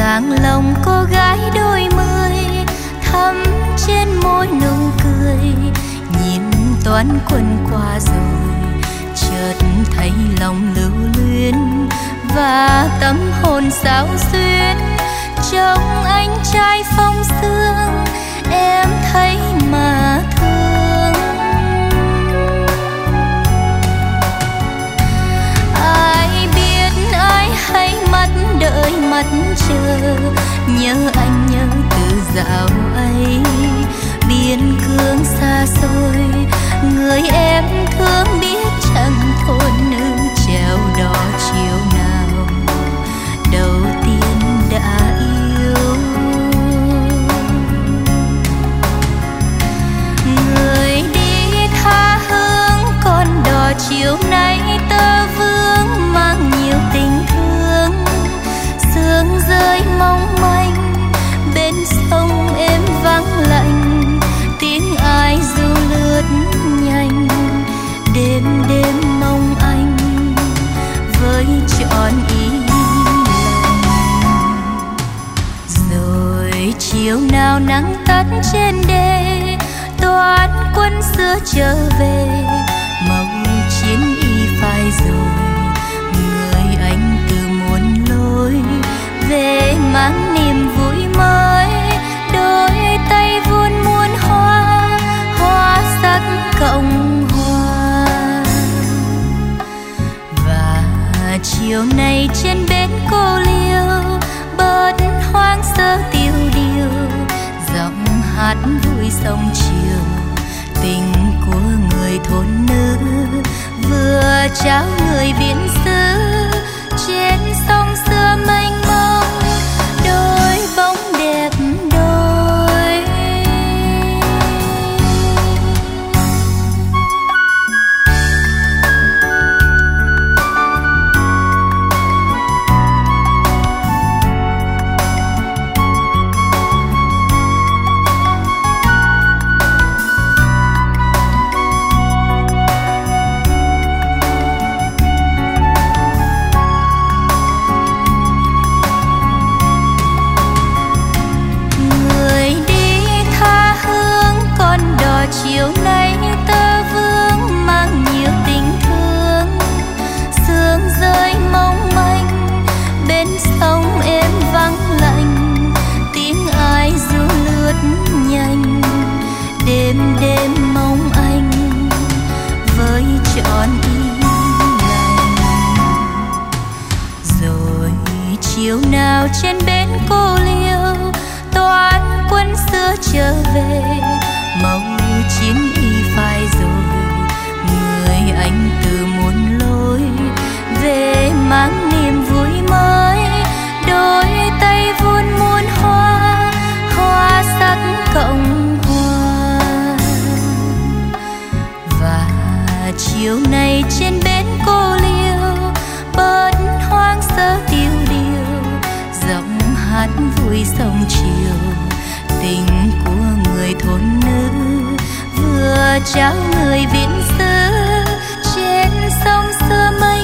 ràng lòng cô gái đôi mươi, thắm trên môi nụ cười. Nhìn toán quân qua rồi, chợt thấy lòng lưu luyến và tâm hồn xao xuyến. Trong anh trai phong sương, em thấy mà thương. Ai biết ai hay mắt đợi mắt chờ, nhớ anh nhớ từ dạo ấy. Biên cương xa xôi, người em thương biết chẳng thôn nữ treo đò chiều nào đầu tiên đã yêu. Người đi tha hương con đò chiều nay tơ vương mang nhiều tình thương. Sương rơi mong manh bên sông êm vắng lạnh, tiếng ai du lướt nhanh. Đêm đêm mong anh với trọn ý lành. Rồi chiều nào nắng tắt trên đê, toán quân xưa trở về. Mong chiến y phai rồi, người anh từ muôn lối về mang niềm vui mới. Đôi tay vun muôn hoa, hoa sắc cộng hòa. Và chiều nay trên bến cô liêu, bớt hoang sơ tiêu điều. Giọng hát vui sông chiều, tình của người thôn nữ vừa trao người viễn xứ. Trên sông xưa mênh mông, đôi bóng đẹp đôi. Chiều nay tơ vương mang nhiều tình thương. Sương rơi mong manh bên sông êm vắng lạnh, tiếng ai du lướt nhanh. Đêm đêm mong anh với trọn ý lành. Rồi chiều nào trên bến cô liêu, toán quân xưa trở về. Mong chiến y phai rồi, người anh từ muôn lối về mang niềm vui mới. Đôi tay vun muôn hoa, hoa sắc cộng hòa. Và chiều nay trên bến cô liêu, bớt hoang sơ tiêu điều. Giọng hát vui sông chiều, tình của người thôn nữ vừa trao người viễn xứ. Trên sông xưa mây